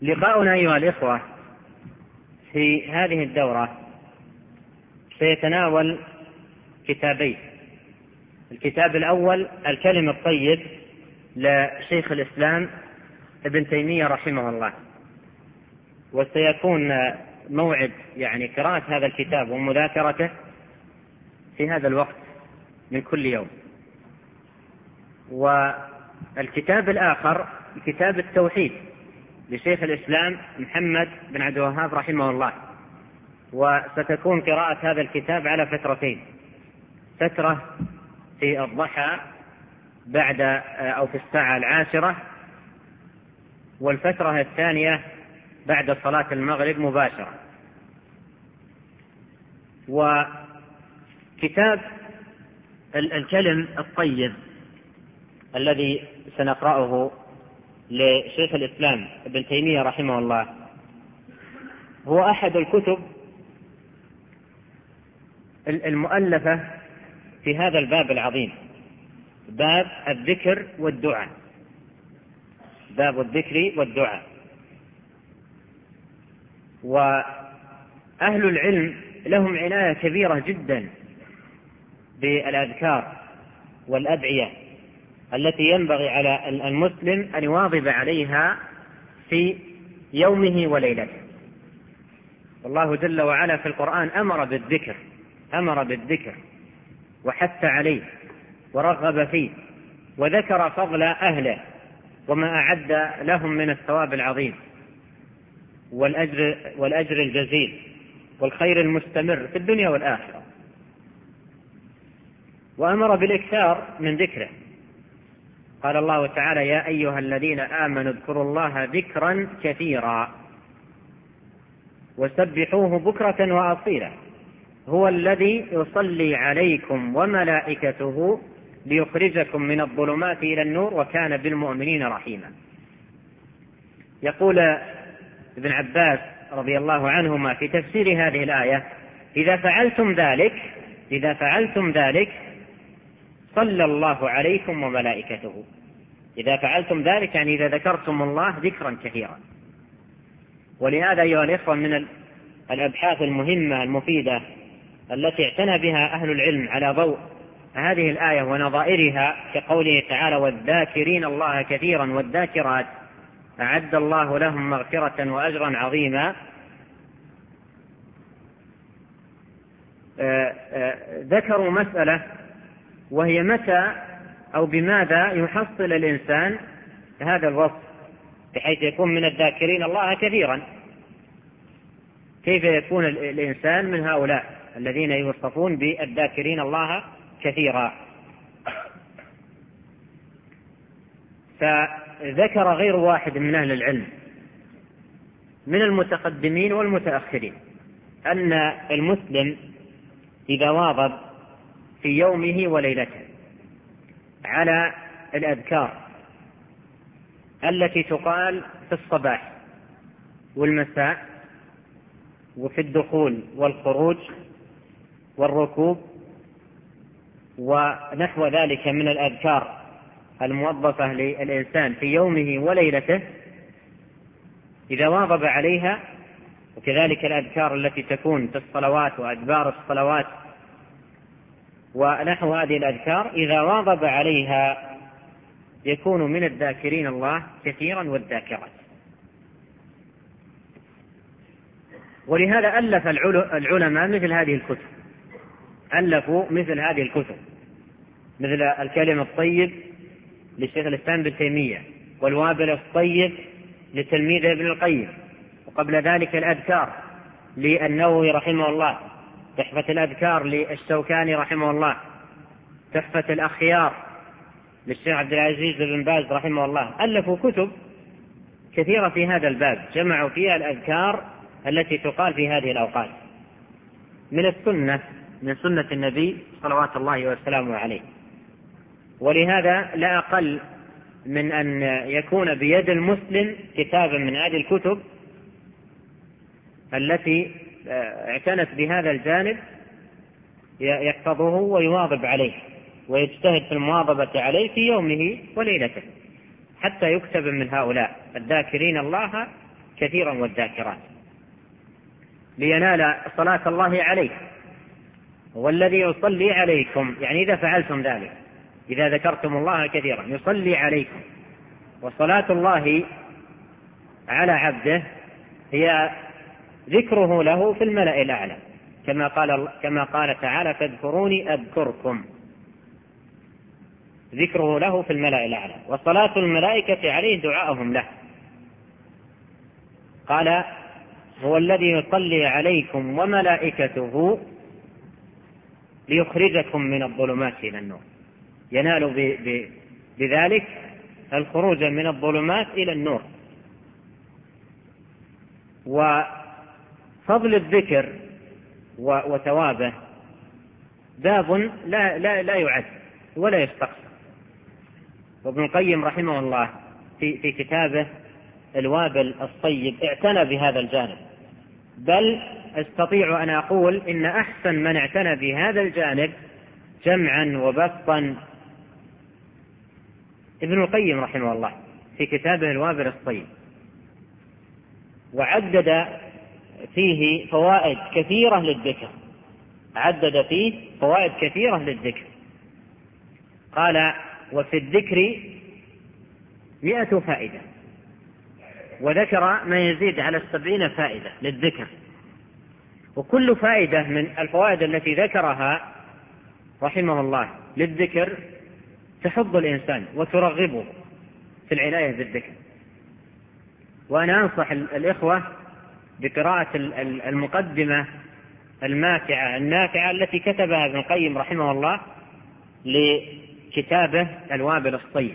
لقاؤنا أيها الإخوة في هذه الدورة سيتناول كتابين. الكتاب الأول الكلم الطيب لشيخ الإسلام ابن تيمية رحمه الله، وسيكون موعد قراءة هذا الكتاب ومذاكرته في هذا الوقت من كل يوم. والكتاب الآخر كتاب التوحيد لشيخ الإسلام محمد بن عبد الوهاب رحمه الله، وستكون قراءة هذا الكتاب على فترتين، فترة في الضحى بعد أو في الساعة 10، والفترة الثانية بعد صلاة المغرب مباشرة. وكتاب الكلم الطيب الذي سنقرأه لشيخ الإسلام ابن تيمية رحمه الله هو أحد الكتب المؤلفة في هذا الباب العظيم، باب الذكر والدعاء، باب الذكر والدعاء. وأهل العلم لهم عناية كبيرة جدا بالأذكار والأدعية التي ينبغي على المسلم أن يواظب عليها في يومه وليلته. والله جل وعلا في القرآن أمر بالذكر وحث عليه ورغب فيه، وذكر فضل أهله وما أعد لهم من الثواب العظيم والأجر الجزيل والخير المستمر في الدنيا والآخرة، وأمر بالإكثار من ذكره. قال الله تعالى: يا أيها الذين آمنوا اذكروا الله ذكرا كثيرا وسبحوه بكرة وأصيلا هو الذي يصلي عليكم وملائكته ليخرجكم من الظلمات إلى النور وكان بالمؤمنين رحيما. يقول ابن عباس رضي الله عنهما في تفسير هذه الآية: إذا فعلتم ذلك صلى الله عليكم وملائكته. إذا فعلتم ذلك إذا ذكرتم الله ذكرا كثيرا. ولهذا أيها الإخوة من الأبحاث المهمة المفيدة التي اعتنى بها أهل العلم على ضوء هذه الآية ونظائرها كقوله تعالى: والذاكرين الله كثيرا والذاكرات أعد الله لهم مغفرة وأجرا عظيما. ذكروا مسألة، وهي متى أو بماذا يحصل الإنسان هذا الوصف بحيث يكون من الذاكرين الله كثيرا. كيف يكون الإنسان من هؤلاء الذين يوصفون بالذاكرين الله كثيرا؟ فذكر غير واحد من أهل العلم من المتقدمين والمتأخرين أن المسلم إذا واظب في يومه وليلته على الأذكار التي تقال في الصباح والمساء وفي الدخول والخروج والركوب ونحو ذلك من الأذكار الموظفة للإنسان في يومه وليلته، إذا واظب عليها، وكذلك الأذكار التي تكون في الصلوات وأدبار الصلوات ونحو هذه الأذكار، إذا واظب عليها يكون من الذاكرين الله كثيرا والذاكرات. ولهذا ألف العلماء مثل هذه الكتب، ألفوا مثل هذه الكتب، مثل الكلم الطيب للشيخ الإسلام ابن تيمية، والوابل الطيب لتلميذه ابن القيم، وقبل ذلك الأذكار للنووي رحمه الله، تحفة الأذكار للشوكاني رحمه الله، تحفة الأخيار للشيخ عبد العزيز بن باز رحمه الله. ألفوا كتب كثيرة في هذا الباب، جمعوا فيها الأذكار التي تقال في هذه الأوقات من السنة، من سنة النبي صلوات الله وسلامه عليه. ولهذا لا أقل من أن يكون بيد المسلم كتابا من هذه الكتب التي اعتنت بهذا الجانب يحفظه ويواظب عليه ويجتهد في المواظبة عليه في يومه وليلته، حتى يكتب من هؤلاء الذاكرين الله كثيرا والذاكرات لينال صلاة الله عليكم. والذي يصلي عليكم يعني إذا فعلتم ذلك، إذا ذكرتم الله كثيرا يصلي عليكم. وصلاة الله على عبده هي ذكره له في الملأ الأعلى، كما قال تعالى فاذكروني أذكركم، ذكره له في الملأ الأعلى. وصلاة الملائكة عليه دعاءهم له. قال هو الذي يصلي عليكم وملائكته ليخرجكم من الظلمات إلى النور، ينال بذلك الخروج من الظلمات إلى النور. وفضل الذكر وثوابه باب لا يعد ولا يستقصى. وابن القيم رحمه الله في كتابه الوابل الطيب اعتنى بهذا الجانب، بل استطيع أن أقول إن أحسن من اعتنى بهذا الجانب جمعا وبسطا ابن القيم رحمه الله في كتابه الوابل الطيب، وعدد فيه فوائد كثيرة للذكر، عدد فيه فوائد كثيرة للذكر. قال وفي الذكر 100 فائدة، وذكر ما يزيد على 70 فائدة للذكر. وكل فائدة من الفوائد التي ذكرها رحمه الله للذكر تحض الإنسان وترغبه في العناية بالذكر. وأنا أنصح الإخوة بقراءة المقدمة الماتعة النافعة التي كتبها ابن القيم رحمه الله لكتابه الوابل الطيب،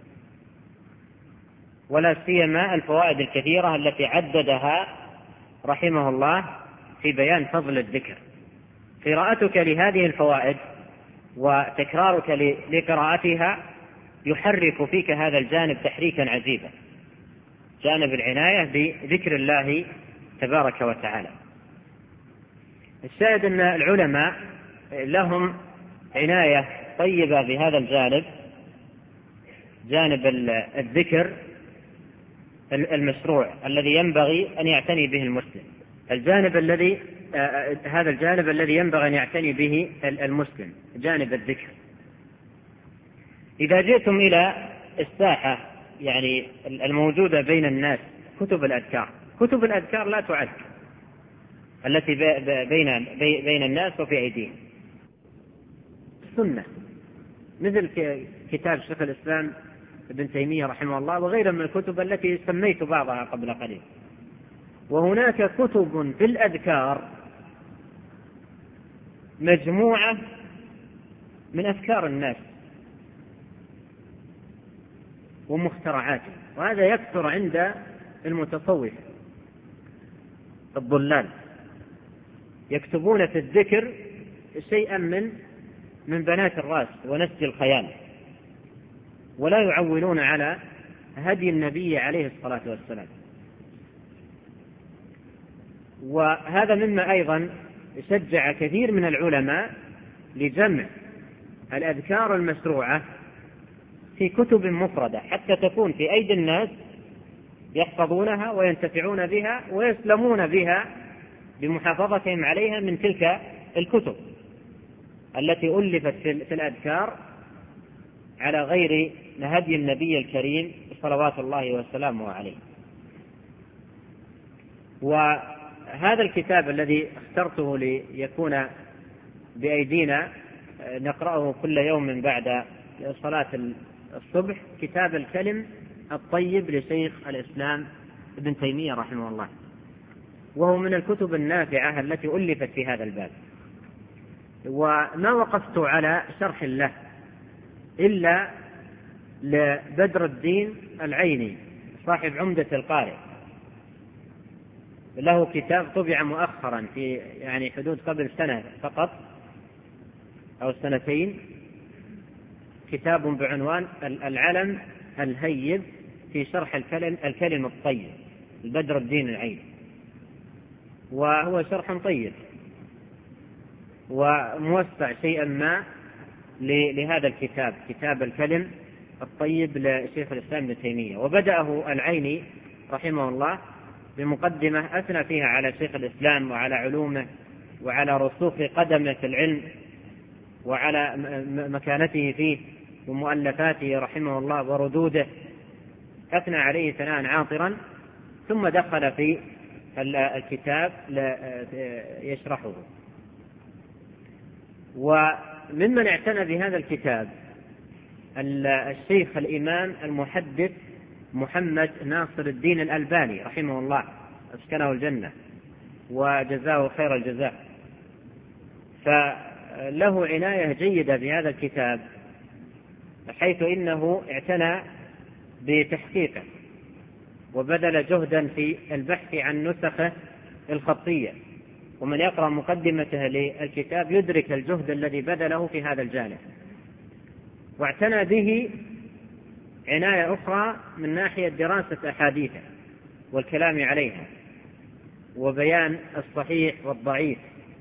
ولا سيما الفوائد الكثيرة التي عددها رحمه الله في بيان فضل الذكر. قراءتك لهذه الفوائد وتكرارك لقراءتها يحرك فيك هذا الجانب تحريكا عجيبا، جانب العناية بذكر الله تبارك وتعالى. الشاهد أن العلماء لهم عناية طيبة بهذا الجانب، جانب الذكر المشروع الذي ينبغي أن يعتني به المسلم، هذا الجانب الذي ينبغي أن يعتني به المسلم، جانب الذكر. إذا جئتم إلى الساحة يعني الموجودة بين الناس كتب الأذكار لا تعد، التي بين الناس وفي أيديهم السنة، مثل كتاب شيخ الإسلام ابن تيمية رحمه الله وغيرها من الكتب التي سميت بعضها قبل قليل. وهناك كتب في الأذكار مجموعة من أفكار الناس ومخترعاته، وهذا يكثر عند المتصوفة الضلال، يكتبون في الذكر شيئا من بنات الرأس ونسج الخيال، ولا يعولون على هدي النبي عليه الصلاة والسلام. وهذا مما أيضا شجع كثير من العلماء لجمع الأذكار المشروعة في كتب مفردة حتى تكون في أيدي الناس يحفظونها وينتفعون بها ويسلمون بها بمحافظتهم عليها من تلك الكتب التي ألفت في الأذكار على غير هدي النبي الكريم صلوات الله وسلامه عليه. وهذا الكتاب الذي اخترته ليكون بأيدينا نقرأه كل يوم بعد صلاة الصبح، كتاب الكلم الطيب لشيخ الإسلام ابن تيمية رحمه الله، وهو من الكتب النافعة التي ألفت في هذا الباب. وما وقفت على شرح له إلا لبدر الدين العيني صاحب عمدة القارئ، له كتاب طبع مؤخرا في يعني حدود قبل سنة فقط أو سنتين، كتاب بعنوان العلم الهيب في شرح الكلم الطيب البدر الدين العيني، وهو شرح طيب وموسع شيئا ما لهذا الكتاب، كتاب الكلم الطيب لشيخ الإسلام ابن تيمية. وبدأه العيني رحمه الله بمقدمة أثنى فيها على شيخ الإسلام وعلى علومه وعلى رسوخ قدمه في العلم وعلى مكانته فيه ومؤلفاته رحمه الله وردوده، أثنى عليه ثناء عاطرا، ثم دخل في الكتاب يشرحه. وممن اعتنى بهذا الكتاب الشيخ الإمام المحدث محمد ناصر الدين الألباني رحمه الله، أسكنه الجنة وجزاه خير الجزاء. فله عناية جيدة بهذا الكتاب، حيث إنه اعتنى بتحقيقه وبذل جهدا في البحث عن نسخه الخطية، ومن يقرأ مقدمته للكتاب يدرك الجهد الذي بذله في هذا الجانب. واعتنى به عناية أخرى من ناحية دراسة أحاديثه والكلام عليها وبيان الصحيح والضعيف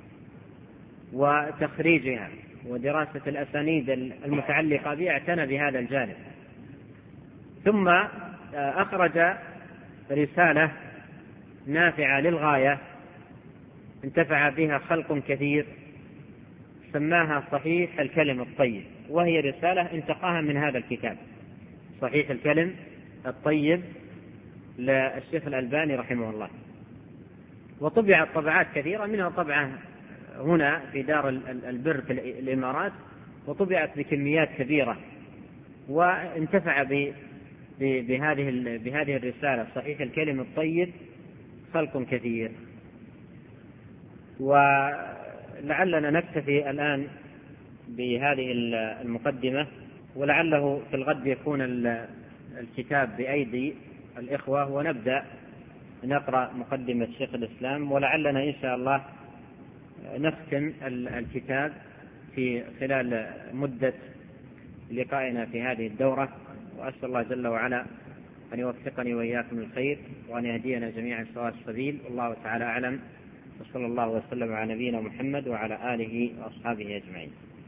وتخريجها ودراسة الأسانيد المتعلقة بها، اعتنى بهذا الجانب. ثم أخرج رسالة نافعة للغاية انتفع بها خلق كثير، سماها صحيح الكلم الطيب، وهي رسالة انتقاها من هذا الكتاب صحيح الكلم الطيب للشيخ الألباني رحمه الله. وطبعت طبعات كثيرة، منها طبعة هنا في دار البر في الإمارات، وطبعت بكميات كبيرة، وانتفع بهذه الرسالة صحيح الكلم الطيب خلق كثير. ولعلنا نكتفي الآن بهذه المقدمة، ولعله في الغد يكون الكتاب بأيدي الإخوة ونبدأ نقرأ مقدمة شيخ الإسلام، ولعلنا إن شاء الله نختم الكتاب في خلال مدة لقائنا في هذه الدورة. وأسأل الله جل وعلا أن يوفقني وإياكم الخير وأن يهدينا جميعا سواء السبيل، والله تعالى أعلم، وصلى الله وسلم على نبينا محمد وعلى آله وأصحابه أجمعين.